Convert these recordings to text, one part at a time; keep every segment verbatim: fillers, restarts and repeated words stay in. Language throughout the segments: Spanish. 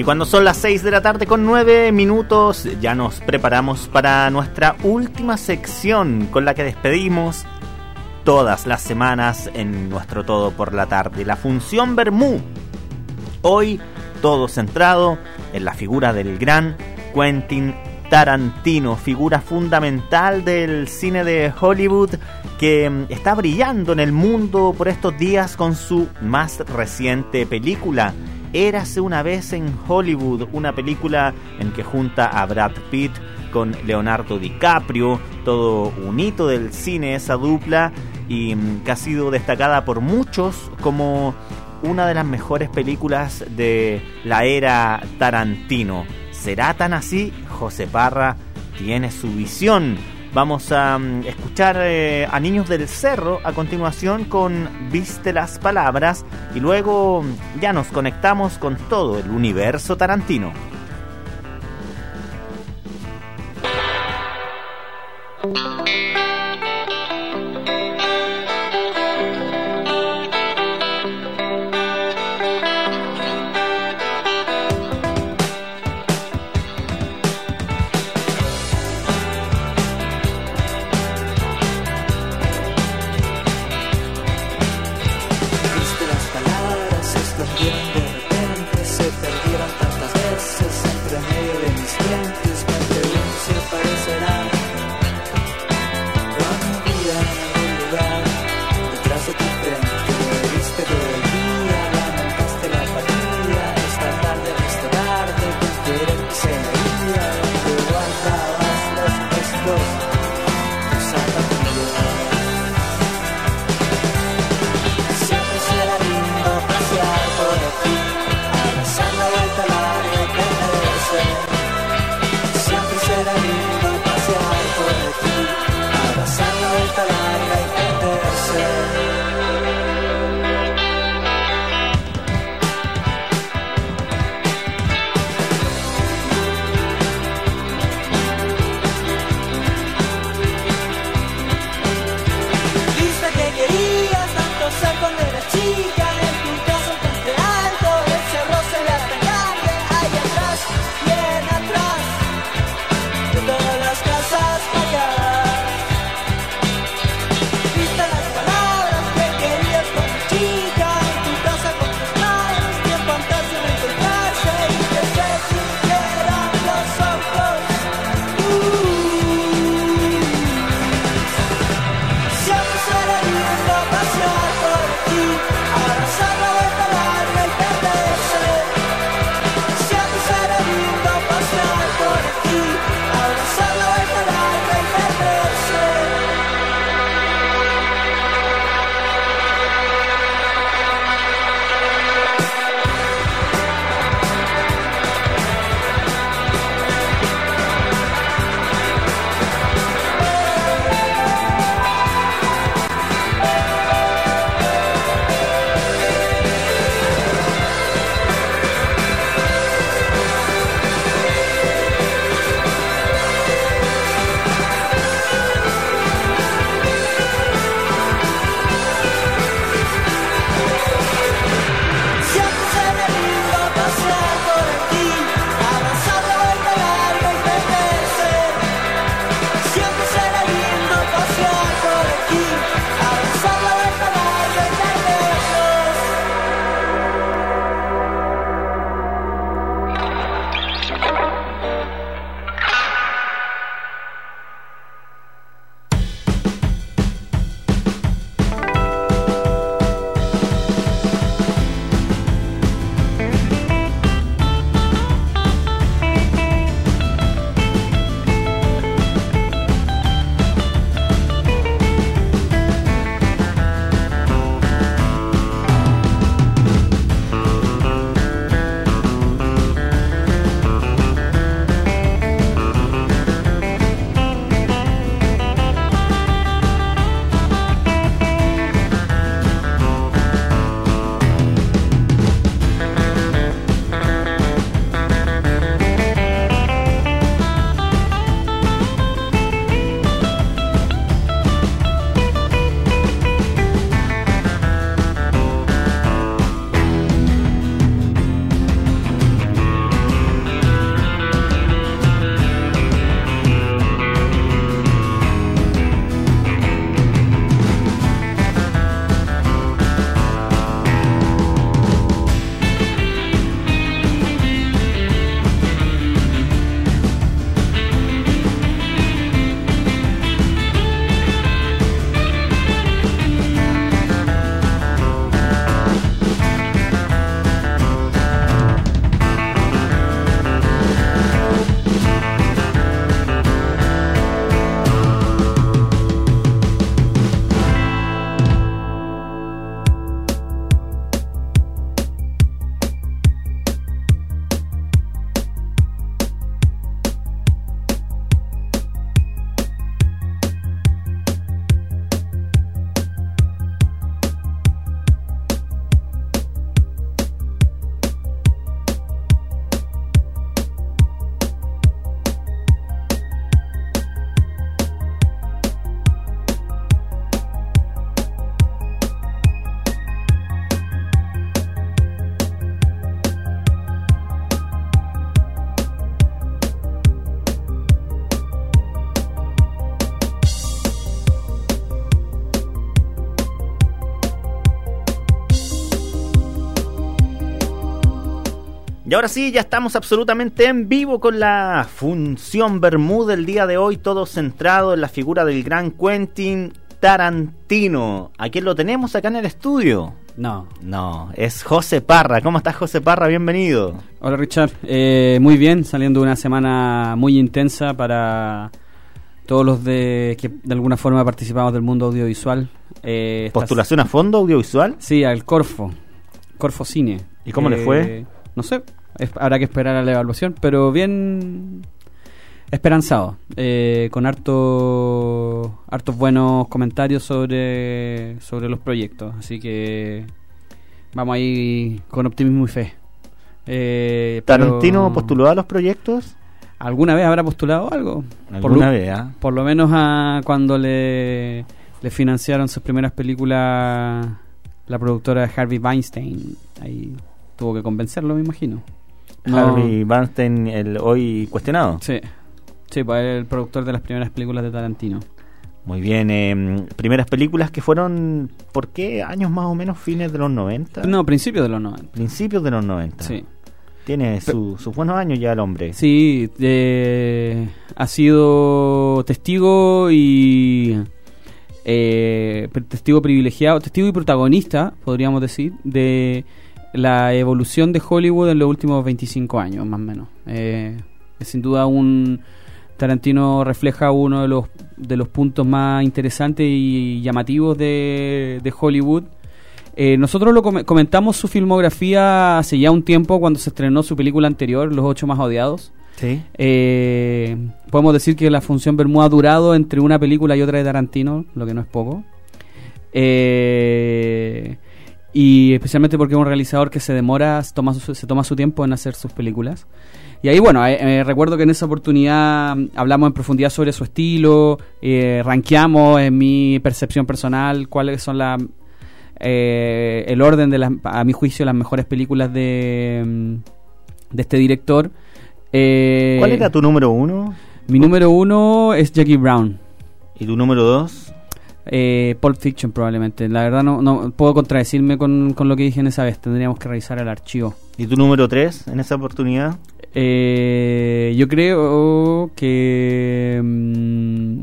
cuando son las seis de la tarde con nueve minutos, ya nos preparamos para nuestra última sección con la que despedimos todas las semanas en nuestro Todo por la Tarde, la función Bermú. Hoy todo centrado en la figura del gran Quentin Tarantino, figura fundamental del cine de Hollywood que está brillando en el mundo por estos días con su más reciente película, Érase una vez en Hollywood, una película en que junta a Brad Pitt con Leonardo DiCaprio, todo un hito del cine esa dupla, y que ha sido destacada por muchos como una de las mejores películas de la era Tarantino. ¿Será tan así? José Parra tiene su visión. Vamos a um, escuchar eh, a Niños del Cerro a continuación con Viste las Palabras y luego ya nos conectamos con todo el universo Tarantino. Se perdieron tantas veces. Y ahora sí, ya estamos absolutamente en vivo con la función Bermúdez del día de hoy, todo centrado en la figura del gran Quentin Tarantino. ¿A quién lo tenemos acá en el estudio? No. No, es José Parra. ¿Cómo estás, José Parra? Bienvenido. Hola, Richard. Eh, muy bien, saliendo de una semana muy intensa para todos los de que de alguna forma participamos del mundo audiovisual. Eh, ¿Postulación a fondo audiovisual? Sí, al Corfo, Corfo Cine. ¿Y cómo eh, le fue? No sé, es, habrá que esperar a la evaluación, pero bien esperanzado, eh, con harto, hartos buenos comentarios sobre, sobre los proyectos, así que vamos ahí con optimismo y fe. Eh, ¿Tarantino pero, postuló a los proyectos? ¿Alguna vez habrá postulado algo? ¿Alguna por lo, vez? ¿eh? Por lo menos a cuando le, le financiaron sus primeras películas la productora de Harvey Weinstein. Ahí tuvo que convencerlo, me imagino. No. Harvey Weinstein, el hoy cuestionado. Sí. Sí, pues el productor de las primeras películas de Tarantino. Muy bien, eh, primeras películas que fueron, ¿por qué años más o menos? ¿Fines de los noventa? No, principios de los noventa. Principios de los noventa. Sí. Tiene su, sus buenos años ya el hombre. Sí, eh, ha sido testigo y eh, testigo privilegiado, testigo y protagonista, podríamos decir, de la evolución de Hollywood en los últimos veinticinco años, más o menos. Eh, es sin duda un... Tarantino refleja uno de los de los puntos más interesantes y llamativos de, de Hollywood. Eh, nosotros lo com- comentamos su filmografía hace ya un tiempo cuando se estrenó su película anterior, Los Ocho Más Odiados. Sí. Eh, podemos decir que la función Bermúdez ha durado entre una película y otra de Tarantino, lo que no es poco. Eh, y especialmente porque es un realizador que se demora, se toma su, se toma su tiempo en hacer sus películas. Y ahí, bueno, eh, eh, recuerdo que en esa oportunidad hablamos en profundidad sobre su estilo, eh, rankeamos en mi percepción personal cuáles son la, eh, el orden de las, a mi juicio, las mejores películas de, de este director. Eh, ¿Cuál era tu número uno? Mi número uno es Jackie Brown. ¿Y tu número dos? Eh, Pulp Fiction probablemente. La verdad no, no puedo contradecirme con, con lo que dije en esa vez. Tendríamos que revisar el archivo. ¿Y tu número tres en esa oportunidad? Eh, yo creo que mm,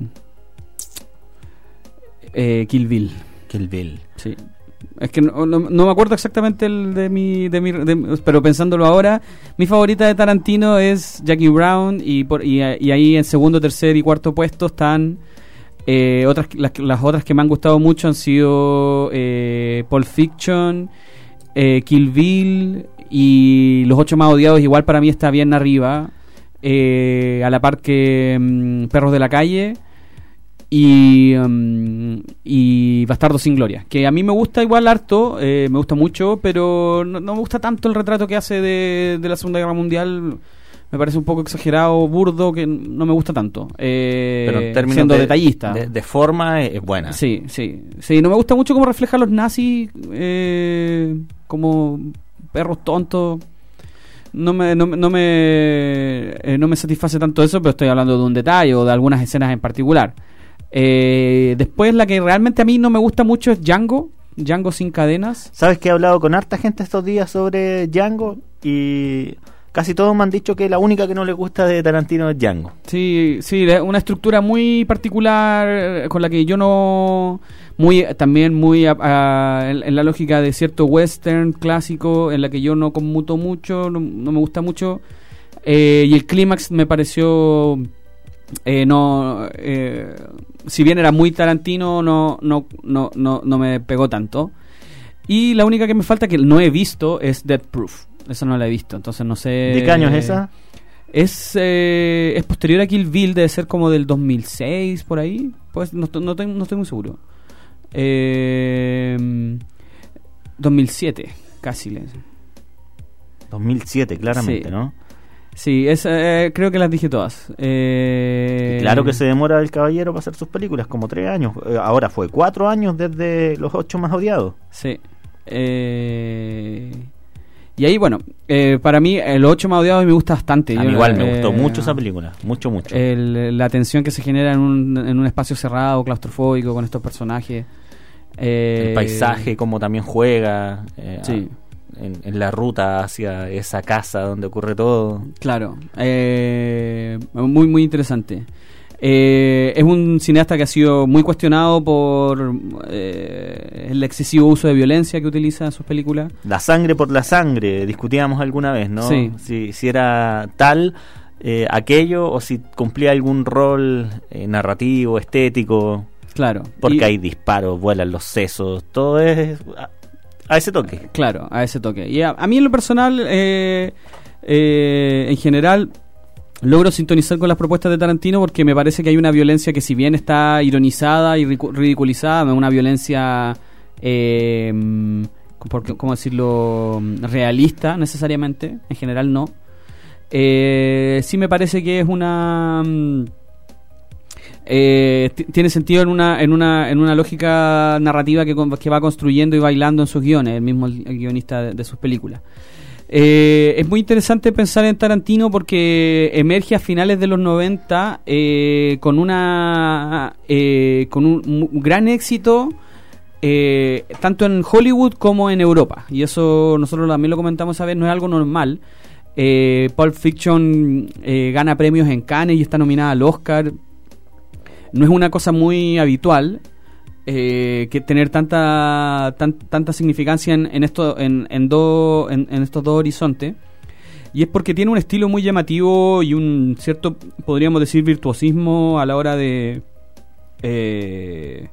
eh, Kill Bill. Kill Bill. Sí. Es que no, no, no me acuerdo exactamente el de mi, de mi de, pero pensándolo ahora, mi favorita de Tarantino es Jackie Brown y por y, y ahí en segundo, tercer y cuarto puesto están eh, otras las, las otras que me han gustado mucho han sido eh, Pulp Fiction, eh, Kill Bill. Y Los Ocho Más Odiados igual para mí está bien arriba, eh, a la par que um, Perros de la Calle y, um, y Bastardos sin Gloria, que a mí me gusta igual harto, eh, me gusta mucho, pero no, no me gusta tanto el retrato que hace de, de la Segunda Guerra Mundial. Me parece un poco exagerado, burdo, que no me gusta tanto. Eh, pero en términos siendo de, detallista. De, de forma es buena. Sí, sí. Sí, no me gusta mucho cómo refleja a los nazis eh, como... perros tontos. No me no, no me eh, no me satisface tanto eso, pero estoy hablando de un detalle o de algunas escenas en particular. Eh, después la que realmente a mí no me gusta mucho es Django, Django sin cadenas. ¿Sabes que he hablado con harta gente estos días sobre Django? Y casi todos me han dicho que la única que no les gusta de Tarantino es Django. Sí, sí, una estructura muy particular con la que yo no... muy también muy a, a, en, en la lógica de cierto western clásico en la que yo no conmuto mucho, no, no me gusta mucho, eh, y el clímax me pareció eh, no eh, si bien era muy Tarantino no no no no no me pegó tanto. Y la única que me falta que no he visto es Death Proof. Esa no la he visto, entonces no sé. ¿De qué año es esa? Es eh, es posterior a Kill Bill, debe ser como del dos mil seis por ahí, pues no no, no, no estoy muy seguro. Eh, dos mil siete, casi. dos mil siete, claramente, sí. ¿no? Sí, es, eh, creo que las dije todas. Eh, y claro que se demora el caballero para hacer sus películas, como tres años. Eh, ahora fue cuatro años desde Los Ocho Más Odiados. Sí. Eh, y ahí, bueno, eh, para mí Los Ocho Más Odiados me gusta bastante. A mí Yo, igual me eh, gustó mucho esa película, mucho, mucho. El, la tensión que se genera en un, en un espacio cerrado, claustrofóbico, con estos personajes. Eh, el paisaje, cómo también juega. Eh, sí. en, en la ruta hacia esa casa donde ocurre todo. Claro, eh, muy muy interesante. Eh, es un cineasta que ha sido muy cuestionado por eh, el excesivo uso de violencia que utiliza en sus películas. La sangre por la sangre, discutíamos alguna vez, ¿no? Sí. Si, si era tal eh, aquello o si cumplía algún rol eh, narrativo, estético. Claro. Porque y, hay disparos, vuelan los sesos, todo es a, a ese toque. Claro, a ese toque. Y a, a mí en lo personal, eh, eh, en general... logro sintonizar con las propuestas de Tarantino porque me parece que hay una violencia que, si bien está ironizada y ridiculizada, no es una violencia, eh, por, ¿cómo decirlo?, realista necesariamente, en general no. Eh, sí me parece que es una... Eh, t- tiene sentido en una en una en una lógica narrativa que, que va construyendo y bailando en sus guiones, el mismo el, el guionista de, de sus películas. Eh, es muy interesante pensar en Tarantino porque emerge a finales de los noventa eh, con una eh, con un, un gran éxito eh, tanto en Hollywood como en Europa, y eso nosotros también lo comentamos esa vez, no es algo normal. eh, Pulp Fiction eh, gana premios en Cannes y está nominada al Oscar. No es una cosa muy habitual Eh, que tener tanta tan, tanta significancia en, en esto en, en, do, en, en estos dos horizontes, y es porque tiene un estilo muy llamativo y un cierto, podríamos decir, virtuosismo a la hora de eh,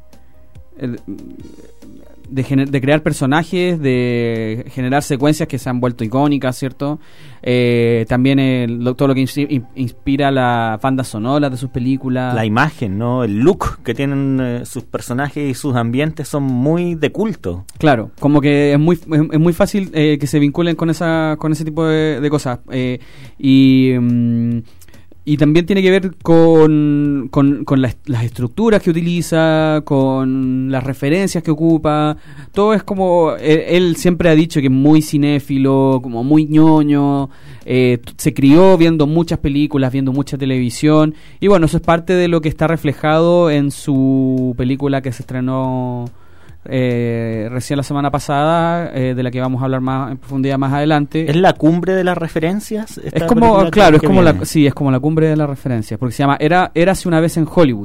de, gener- de crear personajes, de generar secuencias que se han vuelto icónicas, ¿cierto? Eh, también el, lo, todo lo que in- inspira las bandas sonoras de sus películas. La imagen, ¿no? El look que tienen eh, sus personajes y sus ambientes son muy de culto. Claro, como que es muy es, es muy fácil eh, que se vinculen con esa con ese tipo de, de cosas. Eh, y... Um, Y también tiene que ver con, con, con las, las estructuras que utiliza, con las referencias que ocupa. Todo es como... Él, él siempre ha dicho que es muy cinéfilo, como muy ñoño. Eh, se crió viendo muchas películas, viendo mucha televisión. Y bueno, eso es parte de lo que está reflejado en su película que se estrenó eh, recién la semana pasada, eh, de la que vamos a hablar más en profundidad más adelante. ¿Es la cumbre de las referencias? Es como, claro, es como la, sí, es como la cumbre de las referencias, porque se llama Era, Érase una vez en Hollywood,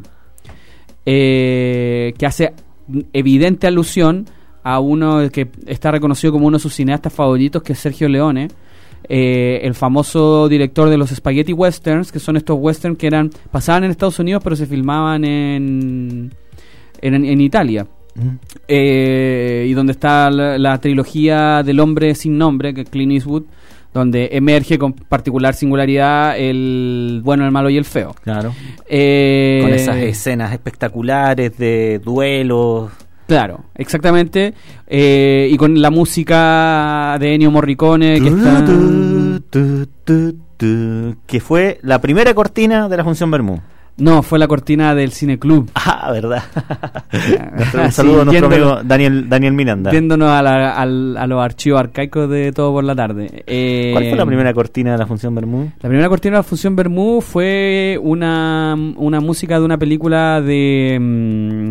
eh, que hace evidente alusión a uno que está reconocido como uno de sus cineastas favoritos, que es Sergio Leone, eh, el famoso director de los spaghetti westerns, que son estos westerns que eran pasaban en Estados Unidos pero se filmaban en en, en Italia. Eh, y donde está la, la trilogía del hombre sin nombre, que es Clint Eastwood, donde emerge con particular singularidad el bueno, el malo y el feo. Claro. Eh, con esas escenas espectaculares de duelos. Claro, exactamente. Eh, y con la música de Ennio Morricone, que está... Tu, tu, tu, tu, que fue la primera cortina de la función Bermú. No, fue la cortina del Cine Club. Ah, verdad. Un Un saludo a nuestro amigo Daniel, Daniel Miranda. Viéndonos a, la, a, a los archivos arcaicos de Todo por la Tarde. Eh, ¿Cuál fue la primera cortina de la función Bermú? La primera cortina de la función Bermú fue una, una música de una película de... Um,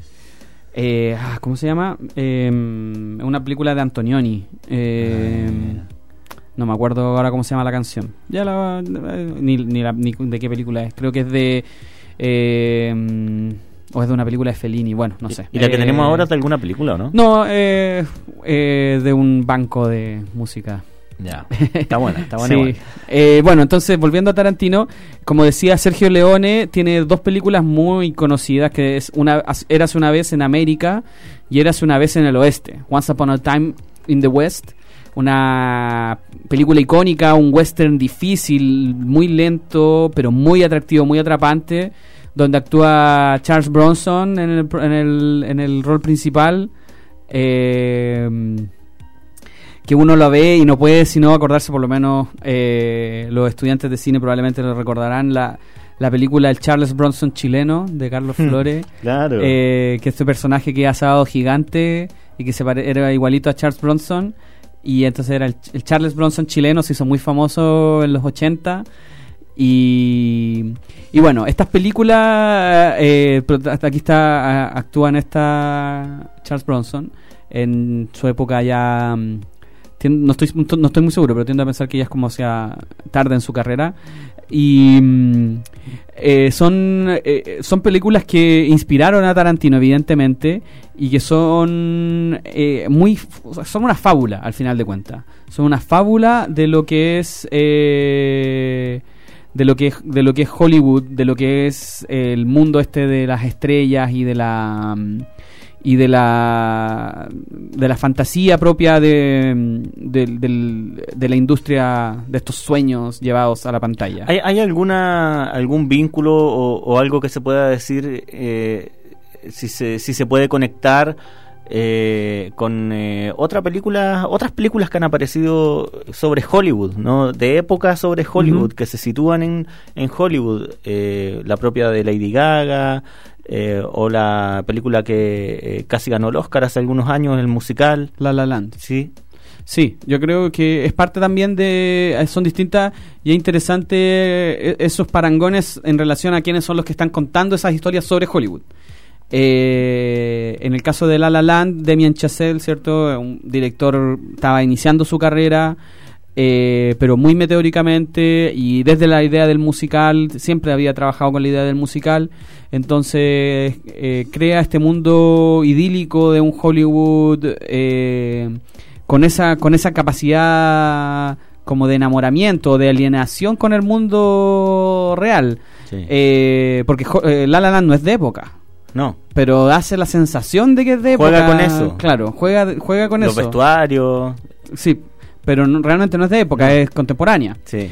eh, ¿Cómo se llama? Eh, una película de Antonioni. Eh, ah. No me acuerdo ahora cómo se llama la canción. Ya la, ni, ni, la, ni de qué película es. Creo que es de... Eh, o es de una película de Fellini. Bueno, no sé. ¿Y la que eh, tenemos ahora es de alguna película o no? No, eh, eh, de un banco de música. Ya, está buena, está buena. Sí. Igual. Eh, bueno, entonces, volviendo a Tarantino, como decía Sergio Leone, tiene dos películas muy conocidas, que es una Érase una vez en América y Érase una vez en el Oeste. Once Upon a Time in the West. Una película icónica, un western difícil, muy lento, pero muy atractivo, muy atrapante, donde actúa Charles Bronson en el, en el, en el rol principal, eh, que uno lo ve y no puede sino acordarse, por lo menos eh, los estudiantes de cine probablemente lo recordarán, la, la película El Charles Bronson chileno, de Carlos Flores. Claro. Eh, que este personaje que ha asado gigante y que se pare- era igualito a Charles Bronson. Y entonces era el, el Charles Bronson chileno, se hizo muy famoso en los ochenta. Y, y bueno, estas películas, eh, hasta aquí está, actúa en esta Charles Bronson, en su época ya um, Tiendo, no, estoy, no estoy muy seguro, pero tiendo a pensar que ella es como sea tarde en su carrera. Y eh, son, eh, son películas que inspiraron a Tarantino, evidentemente, y que son eh, muy son una fábula, al final de cuentas. Son una fábula de lo que es... Eh, de lo que es, de lo que es Hollywood, de lo que es el mundo este de las estrellas y de la y de la de la fantasía propia de de, de, de la industria de estos sueños llevados a la pantalla. ¿Hay, hay alguna algún vínculo o, o algo que se pueda decir eh, si se si se puede conectar Eh, con eh, otra película, otras películas que han aparecido sobre Hollywood, ¿no? De época sobre Hollywood, uh-huh. que se sitúan en, en Hollywood, eh, la propia de Lady Gaga, eh, o la película que eh, casi ganó el Oscar hace algunos años, el musical La La Land. Sí. Sí, yo creo que es parte también de... Son distintas y es interesante esos parangones en relación a quiénes son los que están contando esas historias sobre Hollywood. Eh, en el caso de La La Land, Damien Chazelle, ¿cierto? Un director, estaba iniciando su carrera, eh, pero muy meteóricamente, y desde la idea del musical, siempre había trabajado con la idea del musical, entonces eh, crea este mundo idílico de un Hollywood eh, con esa, con esa capacidad como de enamoramiento, de alienación con el mundo real. Sí. Eh, porque eh, La La Land no es de época. No. Pero hace la sensación de que es de época. Juega con eso. Claro, juega, juega con Los eso. Los vestuarios. Sí, pero no, realmente no es de época, no. Es contemporánea. Sí.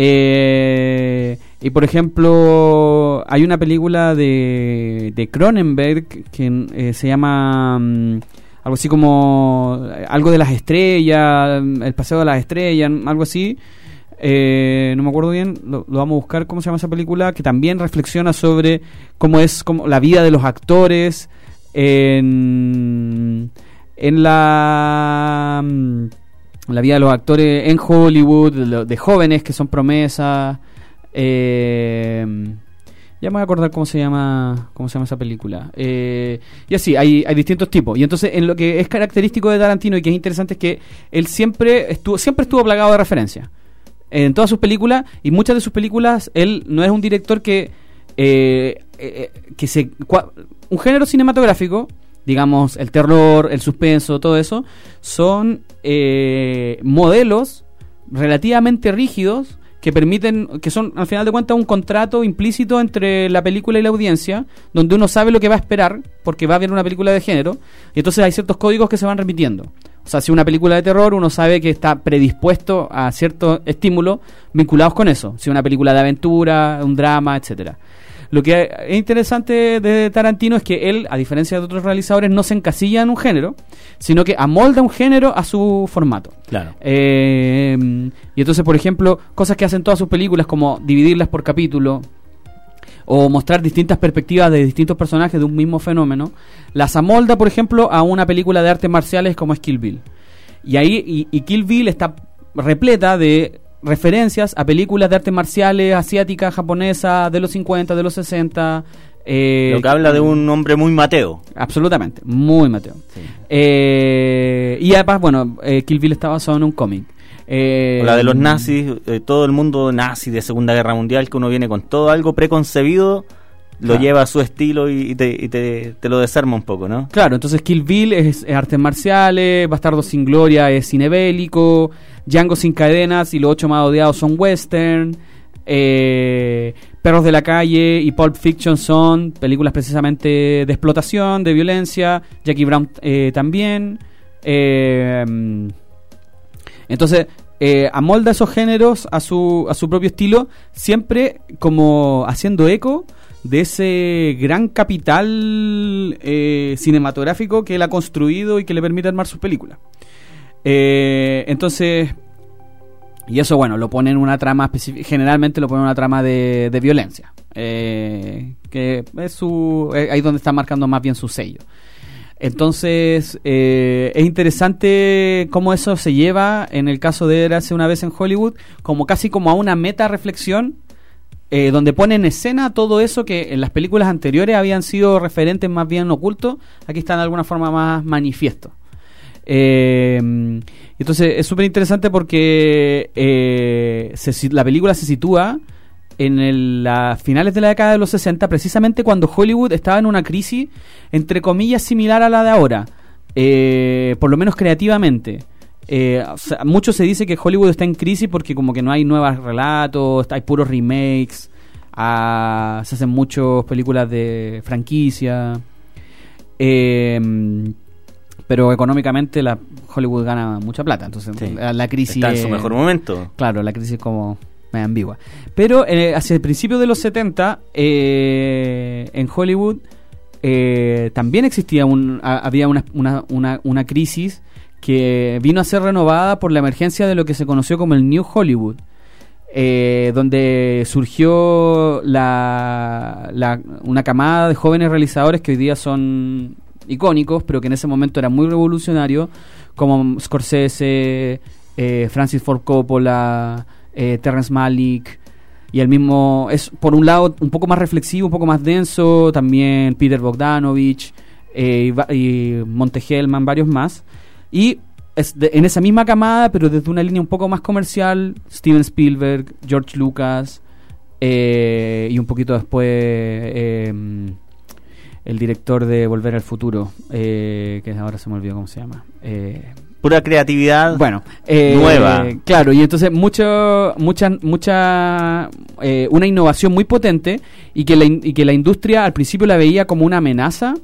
Eh, y por ejemplo, hay una película de, de Cronenberg que eh, se llama um, algo así como algo de las estrellas, El paseo de las estrellas, algo así. Eh, no me acuerdo bien, lo, lo vamos a buscar, cómo se llama esa película, que también reflexiona sobre cómo es como la vida de los actores en, en la, la vida de los actores en Hollywood, de, de jóvenes que son promesas. Eh, ya me voy a acordar cómo se llama cómo se llama esa película. Eh, y así, hay, hay distintos tipos. Y entonces, en lo que es característico de Tarantino y que es interesante es que él siempre estuvo, siempre estuvo plagado de referencias en todas sus películas, y muchas de sus películas él no es un director que eh, eh, que se cua, un género cinematográfico, digamos el terror, el suspenso, todo eso son eh, modelos relativamente rígidos que permiten, que son al final de cuentas un contrato implícito entre la película y la audiencia, donde uno sabe lo que va a esperar porque va a ver una película de género, y entonces hay ciertos códigos que se van repitiendo. O sea, si una película de terror, uno sabe que está predispuesto a ciertos estímulos vinculados con eso. Si una película de aventura, un drama, etcétera. Lo que es interesante de Tarantino es que él, a diferencia de otros realizadores, no se encasilla en un género, sino que amolda un género a su formato. Claro. Eh, y entonces, por ejemplo, cosas que hacen todas sus películas, como dividirlas por capítulo, o mostrar distintas perspectivas de distintos personajes de un mismo fenómeno, las amolda, por ejemplo, a una película de artes marciales como es Kill Bill. Y ahí y, y Kill Bill está repleta de referencias a películas de artes marciales asiáticas, japonesas, de los cincuenta, de los sesenta. Eh, Lo que habla de un hombre muy Mateo. Absolutamente, muy Mateo. Sí. Eh, y además, bueno, eh, Kill Bill está basado en un cómic. Eh, la de los nazis, eh, todo el mundo nazi de Segunda Guerra Mundial, que uno viene con todo algo preconcebido, lo claro. lleva a su estilo y, y, te, y te, te lo desarma un poco, ¿no? Claro, entonces Kill Bill es, es artes marciales, Bastardo sin Gloria es cine bélico, Django sin cadenas y Los ocho más odiados son western, eh, Perros de la calle y Pulp Fiction son películas precisamente de explotación, de violencia, Jackie Brown eh, también. Eh, entonces eh, amolda esos géneros a su, a su propio estilo, siempre como haciendo eco de ese gran capital eh, cinematográfico que él ha construido y que le permite armar sus películas. Eh, entonces, y eso, bueno, lo pone en una trama específica, generalmente lo pone en una trama de, de violencia, eh, que es su, eh, ahí donde está marcando más bien su sello. Entonces, eh, es interesante cómo eso se lleva, en el caso de Érase una vez en Hollywood, como casi como a una meta reflexión, eh, donde pone en escena todo eso que en las películas anteriores habían sido referentes más bien ocultos, aquí están de alguna forma más manifiestos. Eh, entonces es súper interesante porque eh, se, la película se sitúa en el, las finales de la década de los sesenta, precisamente cuando Hollywood estaba en una crisis, entre comillas, similar a la de ahora, eh, por lo menos creativamente. Eh, o sea, mucho se dice que Hollywood está en crisis porque como que no hay nuevos relatos, hay puros remakes, ah, se hacen muchas películas de franquicia, eh, pero económicamente la Hollywood gana mucha plata, entonces sí. la, la crisis está en es, su mejor momento. Claro, la crisis es como medio ambigua. Pero eh, hacia el principio de los setenta, eh, en Hollywood eh, también existía un, a, había una, una, una, una crisis que vino a ser renovada por la emergencia de lo que se conoció como el New Hollywood, eh, donde surgió la, la, una camada de jóvenes realizadores que hoy día son icónicos, pero que en ese momento eran muy revolucionarios, como Scorsese, eh, Francis Ford Coppola, eh, Terrence Malick, y el mismo, es por un lado un poco más reflexivo, un poco más denso, también Peter Bogdanovich, eh, y, y Monte Hellman, varios más. Y es de, en esa misma camada, pero desde una línea un poco más comercial, Steven Spielberg, George Lucas, eh, y un poquito después eh, el director de Volver al Futuro, eh, que ahora se me olvidó cómo se llama. Eh, Pura creatividad bueno, eh, nueva. Claro, y entonces mucho, mucha, mucha, eh, una innovación muy potente y que, la, y que la industria al principio la veía como una amenaza.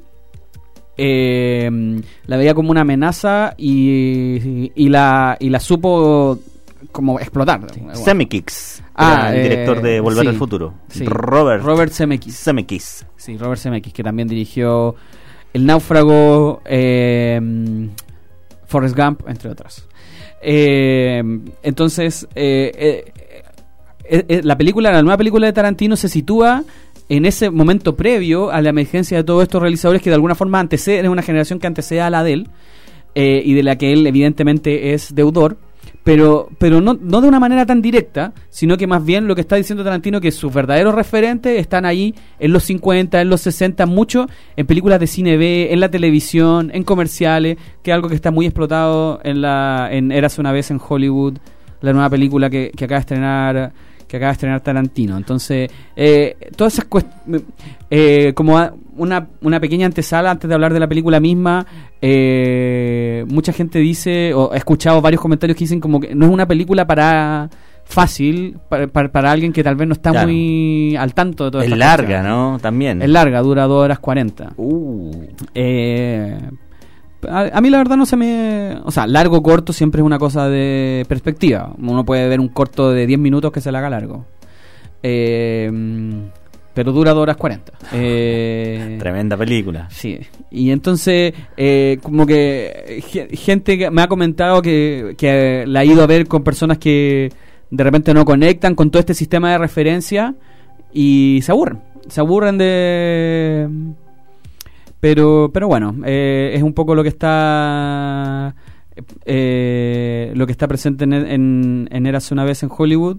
Eh, la veía como una amenaza y, y, la, y la supo como explotar. Sí. Bueno. Zemeckis, ah, el eh, director de Volver sí, al Futuro. Sí. Robert, Robert Zemeckis. Zemeckis. Sí, Robert Zemeckis, que también dirigió El Náufrago, eh, Forrest Gump, entre otras. Eh, entonces, eh, eh, eh, eh, la película, la nueva película de Tarantino se sitúa en ese momento previo a la emergencia de todos estos realizadores que de alguna forma anteceden, es una generación que antecede a la de él, eh, y de la que él evidentemente es deudor, pero pero no, no de una manera tan directa, sino que más bien lo que está diciendo Tarantino, que sus verdaderos referentes están ahí en los cincuenta, en los sesenta, mucho en películas de cine B, en la televisión, en comerciales, que es algo que está muy explotado en la en Érase una vez en Hollywood, la nueva película que, que acaba de estrenar que acaba de estrenar Tarantino. Entonces, eh, todas esas cuestiones, eh, como una, una pequeña antesala antes de hablar de la película misma, eh, mucha gente dice, o he escuchado varios comentarios que dicen como que no es una película para fácil, para, para, para alguien que tal vez no está claro. muy al tanto de todo esto. Es larga, ¿no? También. Es larga, dura dos horas cuarenta. Uh. Eh... A, a mí la verdad no se me... O sea, largo, corto, siempre es una cosa de perspectiva. Uno puede ver un corto de diez minutos que se le haga largo. Eh, pero dura dos horas cuarenta. Eh, Tremenda película. Sí. Y entonces, eh, como que gente que me ha comentado que, que la ha ido a ver con personas que de repente no conectan con todo este sistema de referencia y se aburren. Se aburren de... Pero pero bueno, eh, es un poco lo que está eh, lo que está presente en, en, en Érase una vez en Hollywood,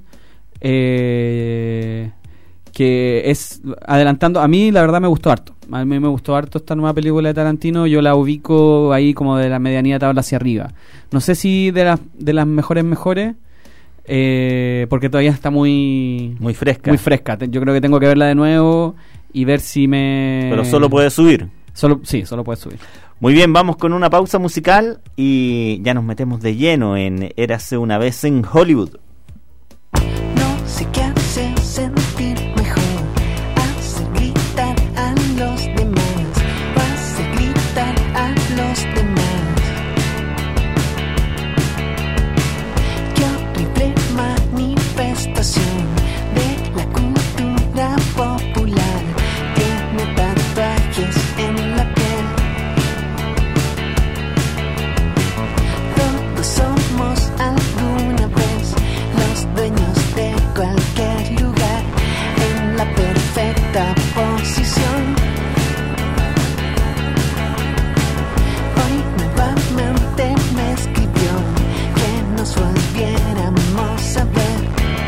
eh, que es adelantando. A mí la verdad me gustó harto. A mí me gustó harto esta nueva película de Tarantino. Yo la ubico ahí como de la medianía de tabla hacia arriba. No sé si de las de las mejores mejores, eh, porque todavía está muy muy fresca. Muy fresca. Yo creo que tengo que verla de nuevo y ver si me... Pero solo puede subir. Solo, sí, solo puedes subir. Muy bien, vamos con una pausa musical y ya nos metemos de lleno en Érase una vez en Hollywood. No sé qué hace sentir mejor, hace gritar a los demás, hace gritar a los demás. Qué horrible manifestación de la cultura popular, tiene tatuajes en la piel. Todos somos alguna vez los dueños de cualquier lugar, en la perfecta posición. Hoy nuevamente me escribió que nos volviéramos a ver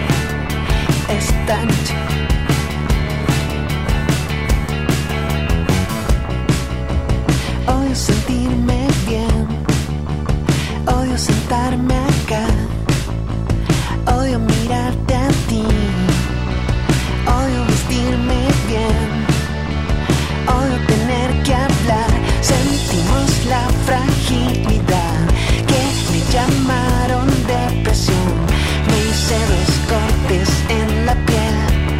esta noche. Hoy sentirme bien Odio sentarme acá, odio mirarte a ti, odio vestirme bien, odio tener que hablar. Sentimos la fragilidad que me llamaron depresión. Me hice dos cortes en la piel.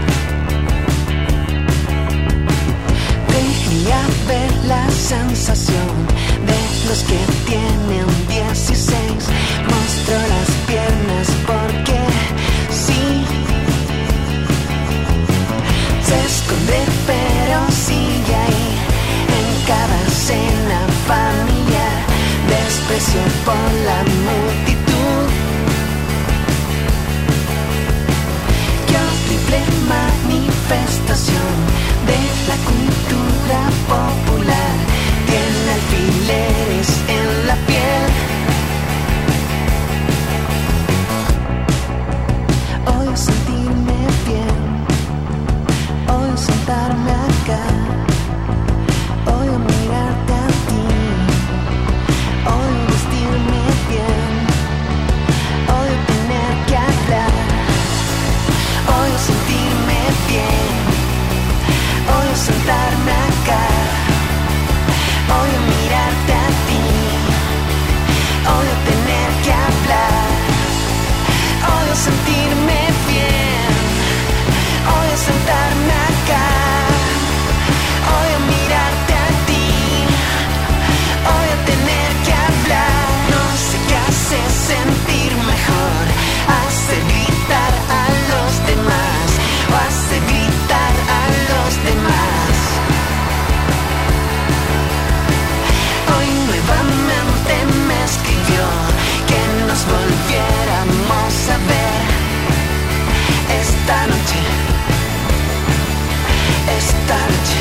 Quería ver la sensación de los que tienen dieciséis. Mostró las piernas porque sí. Se esconde pero sigue ahí en cada cena familiar. Desprecio por la multitud. Qué horrible manifestación de la cultura popular. Tiene alfileres en la piel. Odio sentirme bien, odio sentarme acá, odio mirarte a ti, odio vestirme bien, odio tener que hablar, odio sentirme bien, odio sentarme acá, odio mirarte a ti, odio tener que hablar, odio sentirme bien, odio sentarme acá, odio mirarte a ti, odio tener que hablar. No sé qué hace sentir mejor, hace gritar a los demás o hace gritar a los demás. Hoy nuevamente me escribió que nos volviéramos a ver esta noche, esta noche.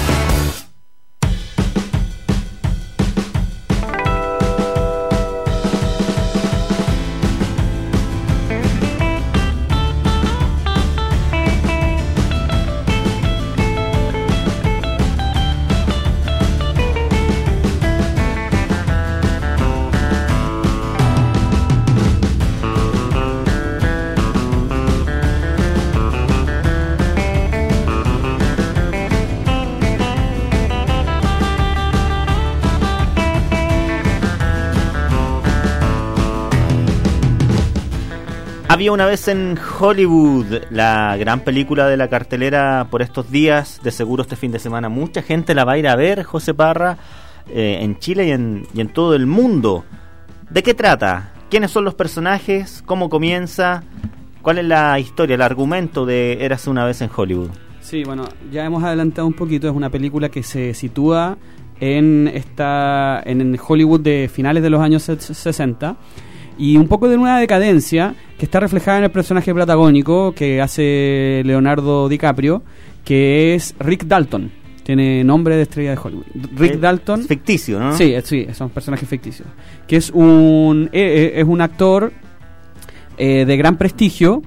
Había una vez en Hollywood, la gran película de la cartelera por estos días, de seguro este fin de semana mucha gente la va a ir a ver, José Parra, eh, en Chile y en, y en todo el mundo. ¿De qué trata? ¿Quiénes son los personajes? ¿Cómo comienza? ¿Cuál es la historia, el argumento de Érase una vez en Hollywood? Sí, bueno, ya hemos adelantado un poquito. Es una película que se sitúa en esta en Hollywood de finales de los años sesenta y un poco de una decadencia que está reflejada en el personaje protagónico que hace Leonardo DiCaprio, que es Rick Dalton. Tiene nombre de estrella de Hollywood. Rick es Dalton. Ficticio, ¿no? Sí, sí, son personajes ficticios. Que es un eh, es un actor eh, de gran prestigio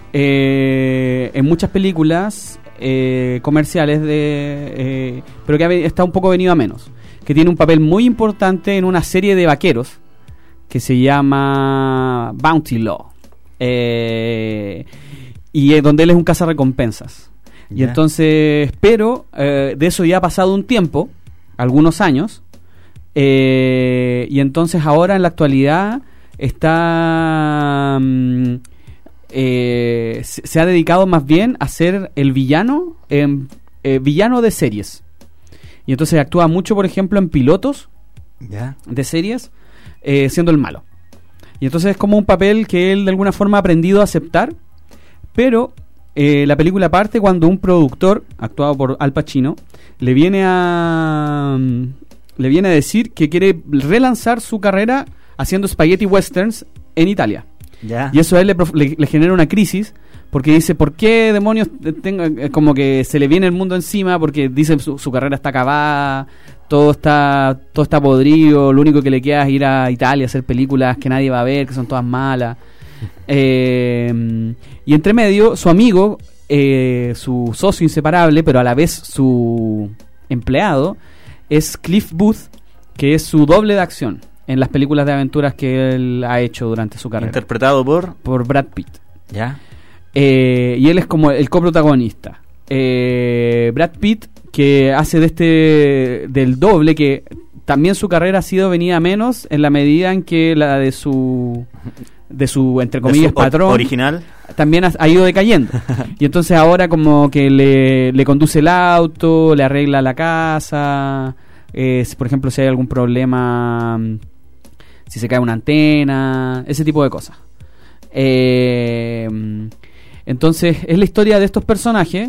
eh, en muchas películas eh, comerciales, de eh, pero que ha, está un poco venido a menos. Que tiene un papel muy importante en una serie de vaqueros que se llama Bounty Law. Eh, y eh, donde él es un cazarrecompensas. Y yeah. entonces, pero eh, de eso ya ha pasado un tiempo, algunos años, eh, y entonces ahora en la actualidad está mm, eh, se, se ha dedicado más bien a ser el villano, eh, eh, villano de series. Y entonces actúa mucho, por ejemplo, en pilotos yeah. de series, eh, siendo el malo. Y entonces es como un papel que él de alguna forma ha aprendido a aceptar, pero eh, la película parte cuando un productor, actuado por Al Pacino, le viene a le viene a decir que quiere relanzar su carrera haciendo spaghetti westerns en Italia. Yeah. Y eso a él le, le, le genera una crisis, porque dice, ¿por qué demonios tengo, como que se le viene el mundo encima? Porque dice su, su carrera está acabada, todo está todo está podrido, lo único que le queda es ir a Italia a hacer películas que nadie va a ver, que son todas malas. Eh, y entre medio, su amigo, eh, su socio inseparable, pero a la vez su empleado, es Cliff Booth, que es su doble de acción. en las películas de aventuras que él ha hecho durante su carrera. Interpretado por... Por Brad Pitt. ¿Ya? Eh, y él es como el coprotagonista. Eh, Brad Pitt, que hace de este del doble, que también su carrera ha sido venida a menos en la medida en que la de su de su entre comillas su o- patrón original también ha, ha ido decayendo. Y entonces ahora como que le, le conduce el auto, le arregla la casa, eh, si, por ejemplo, si hay algún problema, si se cae una antena, ese tipo de cosas. Eh, entonces es la historia de estos personajes,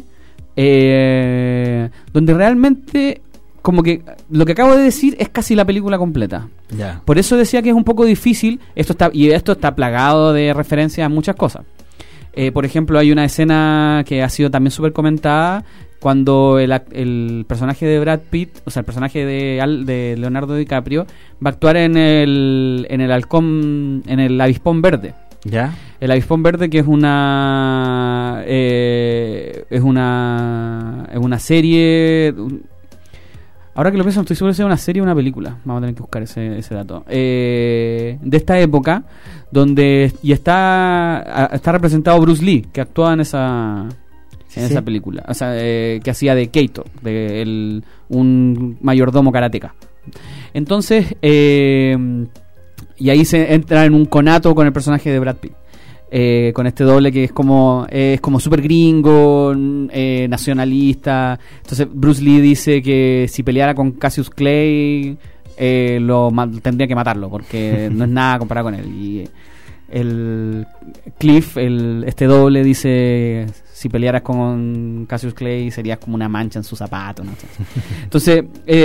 eh, donde realmente como que lo que acabo de decir es casi la película completa. ya. Por eso decía que es un poco difícil. Esto está y esto está plagado de referencias a muchas cosas. Eh, por ejemplo, hay una escena que ha sido también súper comentada cuando el, ac- el personaje de Brad Pitt, o sea, el personaje de, Al- de Leonardo DiCaprio, va a actuar en el en el halcón, en el avispón verde. ¿Ya? El avispón verde, que es una eh, es una es una serie. Ahora que lo pienso, no estoy seguro si es una serie o una película. Vamos a tener que buscar ese, ese dato. Eh, de esta época, donde y está a- está representado Bruce Lee, que actuaba en esa en Sí. esa película, o sea, eh, que hacía de Keito, de el, un mayordomo karateca. Entonces, eh, y ahí se entra en un conato con el personaje de Brad Pitt. Eh, con este doble que es como es como súper gringo, eh, nacionalista. Entonces Bruce Lee dice que si peleara con Cassius Clay eh, lo ma- tendría que matarlo porque no es nada comparado con él. Y eh, el Cliff, el, este doble, dice si pelearas con Cassius Clay serías como una mancha en su zapato, no sé. Entonces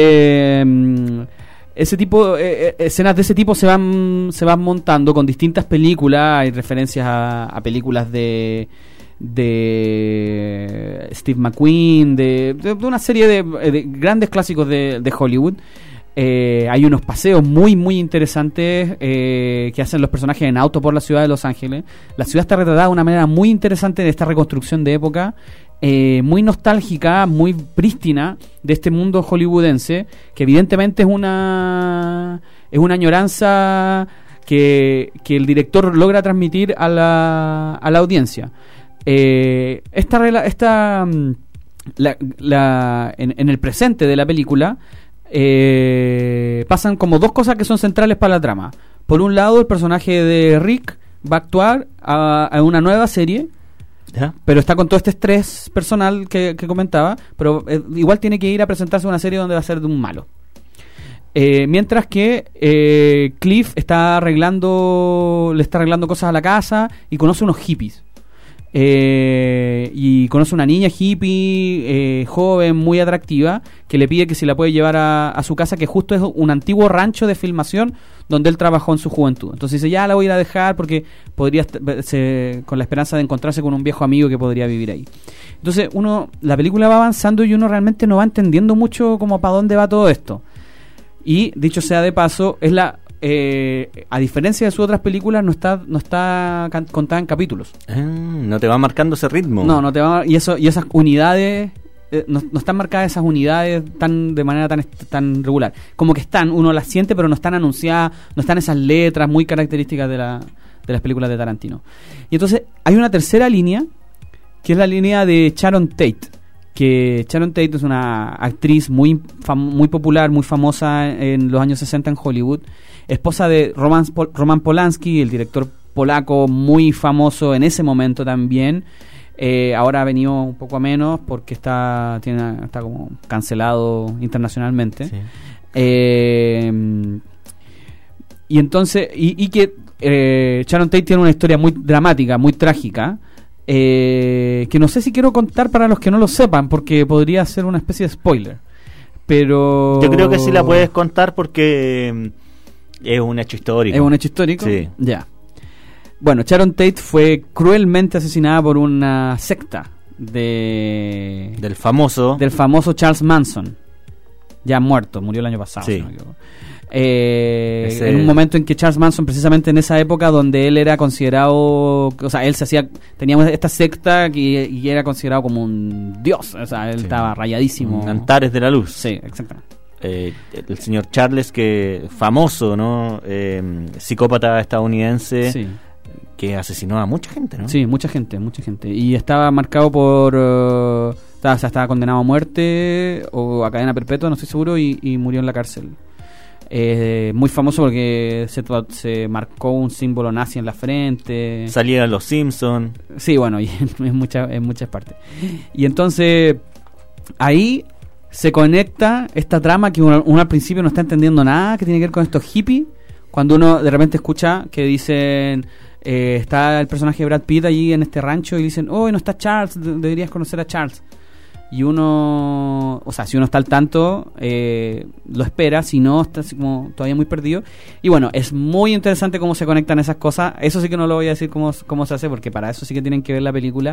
eh, ese tipo eh, escenas de ese tipo se van se van montando con distintas películas. Hay referencias a, a películas de de Steve McQueen, de, de, de una serie de, de grandes clásicos de, de Hollywood. Eh, hay unos paseos muy muy interesantes eh, que hacen los personajes en auto por la ciudad de Los Ángeles. La ciudad está retratada de una manera muy interesante de esta reconstrucción de época, eh, muy nostálgica, muy prístina de este mundo hollywoodense, que evidentemente es una es una añoranza que, que el director logra transmitir a la, a la audiencia. Eh, esta rela- esta mm, la, la, en, en el presente de la película eh, pasan como dos cosas que son centrales para la trama. Por un lado, el personaje de Rick va a actuar a, a una nueva serie, ¿Ya? pero está con todo este estrés personal que, que comentaba, pero eh, igual tiene que ir a presentarse a una serie donde va a ser de un malo. Eh, mientras que eh, Cliff está arreglando, le está arreglando cosas a la casa y conoce unos hippies. Eh, y conoce una niña hippie, eh, joven, muy atractiva, que le pide que si la puede llevar a, a su casa, que justo es un antiguo rancho de filmación donde él trabajó en su juventud. Entonces dice, ya la voy a ir a dejar porque podría est- se, con la esperanza de encontrarse con un viejo amigo que podría vivir ahí. Entonces uno, la película va avanzando y uno realmente no va entendiendo mucho como para dónde va todo esto. Y dicho sea de paso, es la eh, a diferencia de sus otras películas, no está no está can- contada en capítulos. Ah, no te va marcando ese ritmo. No, no te va, y eso y esas unidades eh, no, no están marcadas esas unidades tan de manera tan est- tan regular. Como que están, uno las siente, pero no están anunciadas, no están esas letras muy características de la de las películas de Tarantino. Y entonces hay una tercera línea, que es la línea de Sharon Tate, que Sharon Tate es una actriz muy fam- muy popular, muy famosa en los años sesenta en Hollywood, esposa de Roman, Pol- Roman Polanski, el director polaco muy famoso en ese momento también. Eh, ahora ha venido un poco a menos porque está tiene está como cancelado internacionalmente. Sí. Eh, y entonces y, y que eh, Sharon Tate tiene una historia muy dramática, muy trágica, eh, que no sé si quiero contar para los que no lo sepan porque podría ser una especie de spoiler, pero Yo creo que sí la puedes contar porque mm, es un hecho histórico. ¿Es un hecho histórico? Sí. Ya. Bueno, Sharon Tate fue cruelmente asesinada por una secta de Del famoso. del famoso Charles Manson, ya muerto, murió el año pasado. Sí. Si no me equivoco. Eh, Ese- En un momento en que Charles Manson, precisamente en esa época donde él era considerado, o sea, él se hacía, teníamos esta secta que, y era considerado como un dios, o sea, él Sí. estaba rayadísimo. Un Antares de la Luz. Sí, exactamente. eh, el señor Charles, que famoso, ¿no? Eh, psicópata estadounidense. Sí. Que asesinó a mucha gente, ¿no? Sí, mucha gente, mucha gente. Y estaba marcado por... Uh, estaba, o sea, estaba condenado a muerte o a cadena perpetua, no estoy seguro, y, y murió en la cárcel. Eh, muy famoso porque se, se marcó un símbolo nazi en la frente. Salían los Simpsons. Sí, bueno, y en, mucha, en muchas partes. Y entonces, ahí se conecta esta trama que uno, uno al principio no está entendiendo nada, que tiene que ver con estos hippies. Cuando uno de repente escucha que dicen... Eh, está el personaje de Brad Pitt allí en este rancho y dicen, oh, no está Charles, de- deberías conocer a Charles. Y uno, o sea, si uno está al tanto, eh, lo espera, si no, está así como todavía muy perdido. Y bueno, es muy interesante cómo se conectan esas cosas. Eso sí que no lo voy a decir cómo, cómo se hace, porque para eso sí que tienen que ver la película.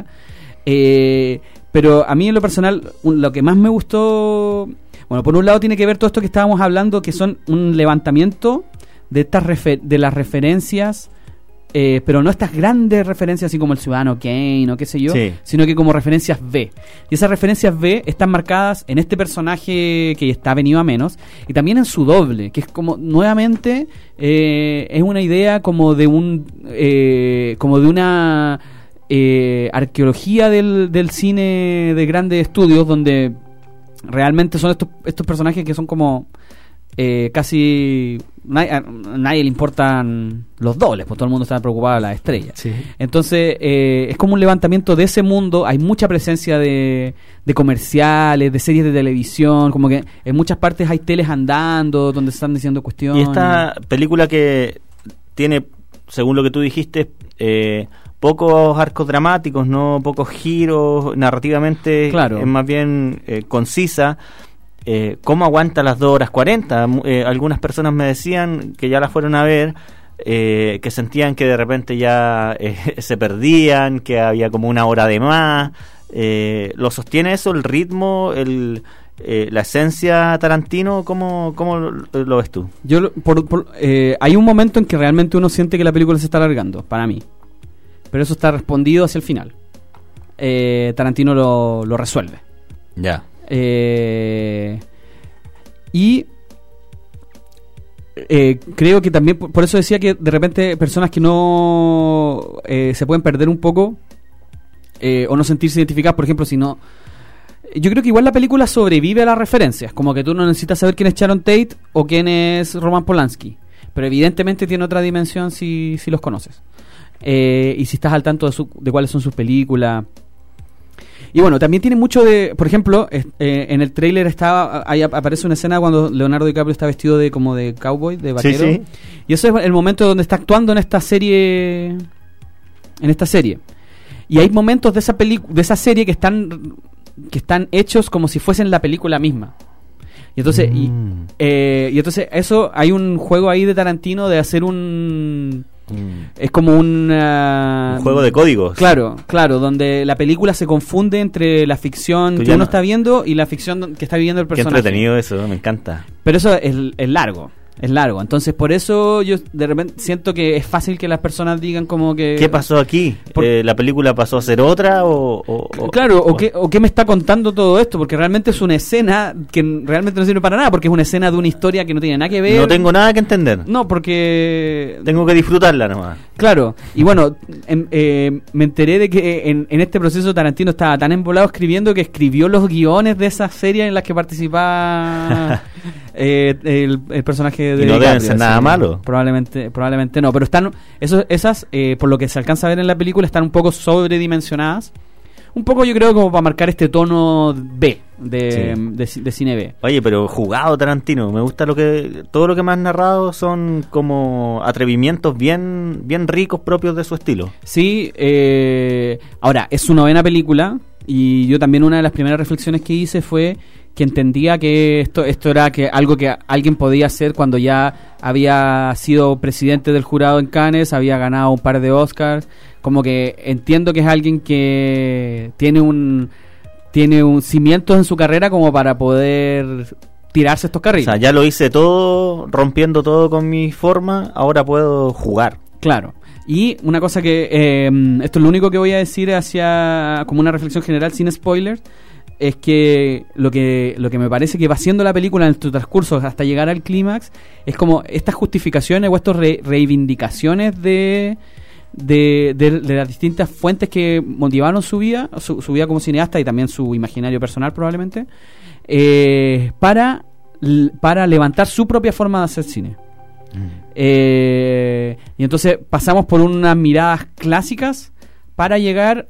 Eh, pero a mí en lo personal, un- lo que más me gustó, bueno, por un lado tiene que ver todo esto que estábamos hablando, que son un levantamiento de estas refer- de las referencias. Eh, pero no estas grandes referencias así como el Ciudadano Kane o qué sé yo, Sí. sino que como referencias B. Y esas referencias B están marcadas en este personaje que está venido a menos y también en su doble, que es como nuevamente eh, es una idea como de un eh, como de una eh, arqueología del, del cine de grandes estudios donde realmente son estos estos personajes que son como eh, casi nadie, a nadie le importan los dobles, pues todo el mundo está preocupado de las estrellas. Sí. Entonces eh, es como un levantamiento de ese mundo. Hay mucha presencia de, de comerciales, de series de televisión, como que en muchas partes hay teles andando donde se están diciendo cuestiones. Y esta película que tiene, según lo que tú dijiste, eh, pocos arcos dramáticos, no pocos giros, narrativamente Claro. es más bien eh, concisa. Eh, ¿Cómo aguanta las dos horas cuarenta? Eh, algunas personas me decían que ya la fueron a ver, eh, que sentían que de repente ya eh, se perdían, que había como una hora de más. Eh, ¿Lo sostiene eso, el ritmo, el, eh, la esencia Tarantino? ¿Cómo, cómo lo, lo ves tú? Yo lo- por- por- eh, hay un momento en que realmente uno siente que la película se está alargando, para mí. Pero eso está respondido hacia el final. Eh, Tarantino lo, lo resuelve. Ya. Eh, y eh, creo que también, por por eso decía que de repente personas que no eh, se pueden perder un poco eh, o no sentirse identificadas, por ejemplo, si no... Yo creo que igual la película sobrevive a las referencias, como que tú no necesitas saber quién es Sharon Tate o quién es Roman Polanski, pero evidentemente tiene otra dimensión si, si los conoces. Eh, y si estás al tanto de, su, de cuáles son sus películas. Y bueno, también tiene mucho de, por ejemplo, es- eh, en el tráiler estaba, ahí ap- aparece una escena cuando Leonardo DiCaprio está vestido de como de cowboy, de vaquero. sí. Y eso es el momento donde está actuando en esta serie, en esta serie. Y hay momentos de esa pelicu- de esa serie que están que están hechos como si fuesen la película misma. Y entonces, y, Mm. eh, y entonces eso, hay un juego ahí de Tarantino de hacer un... Mm. Es como un... ah, Un juego de códigos. Claro, claro, donde la película se confunde entre la ficción Tú que ya uno no- está viendo y la ficción que está viviendo el Qué personaje. entretenido eso, me encanta. Pero eso es, es largo, es largo. Entonces por eso yo de repente siento que es fácil que las personas digan como que... ¿Qué pasó aquí? por- Eh, ¿La película pasó a ser otra o...? o- o- Claro, o, o- qué, o qué me está contando todo esto, porque realmente es una escena que n- realmente no sirve para nada, porque es una escena de una historia que no tiene nada que ver. No tengo nada que entender. No, porque... Tengo que disfrutarla nomás. Claro, y bueno, em- eh, me enteré de que en, en este proceso Tarantino estaba tan embolado escribiendo que escribió los guiones de esas series en las que participaba eh, el, el personaje de Y no deben DiCaprio, ser nada así, malo. Probablemente, probablemente no, pero están esos, esas, eh, por lo que se alcanza a ver en la película, están un poco sobredimensionadas. Un poco yo creo como para marcar este tono B de, Sí. de, ci- de cine B. Oye, pero jugado Tarantino. Me gusta lo que... Todo lo que me has narrado son como atrevimientos bien, bien ricos propios de su estilo. Sí, eh, ahora, es su novena película y yo también una de las primeras reflexiones que hice fue que entendía que esto esto era que algo que alguien podía hacer cuando ya había sido presidente del jurado en Cannes, había ganado un par de Oscars, como que entiendo que es alguien que tiene un tiene un cimientos en su carrera como para poder tirarse estos O carriles. sea, ya lo hice todo, rompiendo todo con mi forma, ahora puedo jugar. Claro. Y una cosa que, eh, esto es lo único que voy a decir hacia, como una reflexión general, sin spoilers, es que lo que lo que me parece que va haciendo la película en su transcurso hasta llegar al clímax es como estas justificaciones o estas re- reivindicaciones de de, de de las distintas fuentes que motivaron su vida, su, su vida como cineasta y también su imaginario personal probablemente, eh, para, para levantar su propia forma de hacer cine. Mm. Eh, y entonces pasamos por unas miradas clásicas para llegar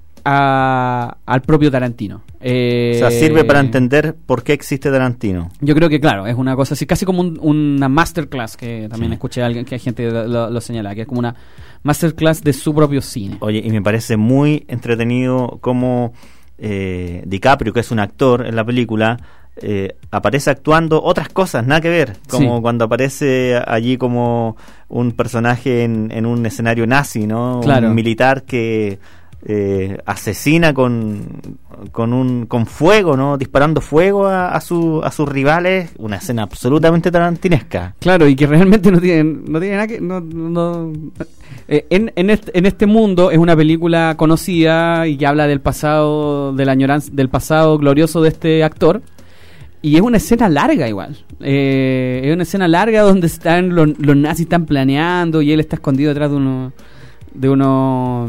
a, al propio Tarantino. Eh, o sea, sirve para entender por qué existe Tarantino. Yo creo que, claro, es una cosa así, casi como un, una masterclass, que también sí. escuché a alguien, que hay gente lo, lo señala, que es como una masterclass de su propio cine. Oye, y me parece muy entretenido cómo eh, DiCaprio, que es un actor en la película, eh, aparece actuando otras cosas, nada que ver, como sí. cuando aparece allí como un personaje en, en un escenario nazi, ¿no? Claro. Un militar que Eh, asesina con con un con fuego, ¿no? Disparando fuego a, a, su, a sus rivales, una escena absolutamente tarantinesca. Claro, y que realmente no tiene no tiene nada que no, no eh, en en este, en este mundo es una película conocida y que habla del pasado, de la añoranza, del pasado glorioso de este actor. Y es una escena larga igual. Eh, es una escena larga donde están los, los nazis están planeando y él está escondido detrás de uno de uno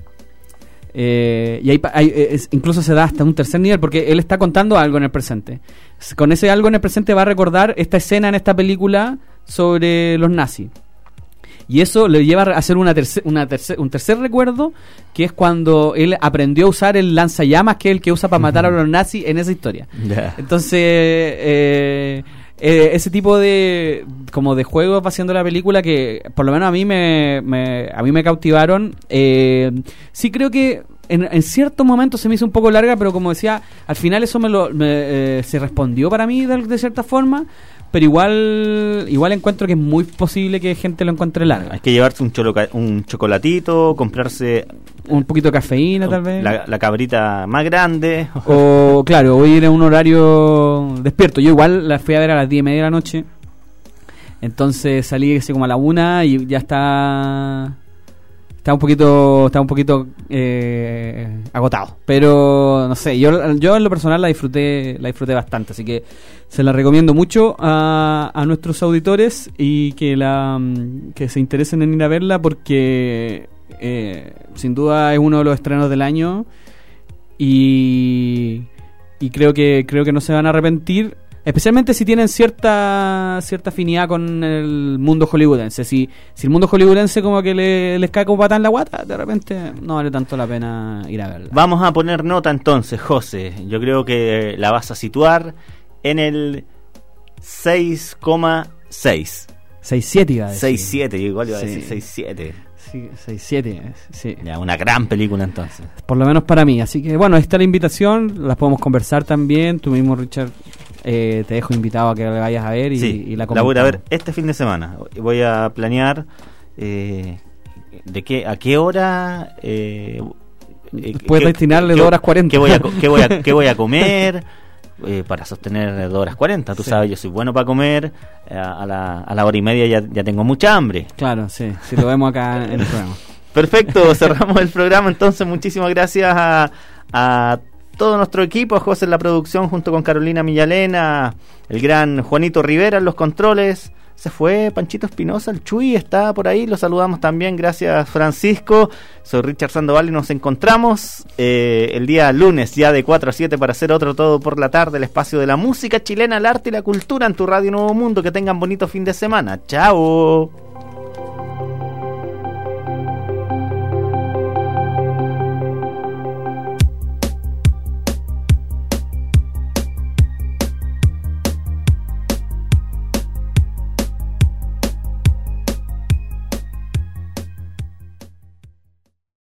Eh, y ahí, hay, es, incluso se da hasta un tercer nivel porque él está contando algo en el presente. Con ese algo en el presente va a recordar esta escena en esta película sobre los nazis, y eso le lleva a hacer una tercer, una tercer, un tercer recuerdo, que es cuando él aprendió a usar el lanzallamas, que es el que usa para matar uh-huh. a los nazis en esa historia. Yeah. Entonces eh, eh, ese tipo de como de juegos va haciendo la película que por lo menos a mí me, me a mí me cautivaron. Eh, sí creo que en, en ciertos momentos se me hizo un poco larga, pero como decía, al final eso me lo me, eh, se respondió para mí de, de cierta forma. Pero igual igual encuentro que es muy posible que gente lo encuentre larga. Hay que llevarse un, choloca, un chocolatito, comprarse un poquito de cafeína, tal vez. La, la cabrita más grande. O, claro, voy a ir a un horario despierto. Yo igual la fui a ver a las diez y media de la noche. Entonces salí así como a la una y ya está... Está un poquito está un poquito eh, agotado, pero no sé, yo yo en lo personal la disfruté la disfruté bastante, así que se la recomiendo mucho a, a nuestros auditores y que la que se interesen en ir a verla porque eh, sin duda es uno de los estrenos del año y y creo que creo que no se van a arrepentir. Especialmente si tienen cierta cierta afinidad con el mundo hollywoodense. Si, si el mundo hollywoodense como que le, les cae como patán en la guata, de repente no vale tanto la pena ir a verla. Vamos a poner nota entonces, José. Yo creo que la vas a situar en el seis coma seis. seis coma siete iba a decir. seis coma siete, igual iba a sí. decir seis coma siete. Sí, seis coma siete, sí. Ya, una gran película entonces. Por lo menos para mí. Así que bueno, ahí está la invitación. Las podemos conversar también. Tú mismo, Richard, eh, te dejo invitado a que la vayas a ver y, sí, y la la voy a ver este fin de semana. Voy a planear eh, de qué a qué hora eh, puedes destinarle qué, dos horas cuarenta. ¿Qué voy a, qué voy a, qué voy a comer? Eh, para sostener dos horas cuarenta, tú sí. sabes, yo soy bueno para comer, eh, a, la, a la hora y media ya, ya tengo mucha hambre. Claro, sí, si lo vemos acá en el programa. Perfecto, cerramos el programa entonces. Muchísimas gracias a, a todo nuestro equipo, a José en la producción junto con Carolina Millalena, el gran Juanito Rivera en los controles. Se fue Panchito Espinosa, el Chuy está por ahí, lo saludamos también, gracias Francisco. Soy Richard Sandoval y nos encontramos eh, el día lunes ya de cuatro a siete para hacer otro Todo por la Tarde, el espacio de la música chilena, el arte y la cultura en tu radio Nuevo Mundo. Que tengan bonito fin de semana, chao.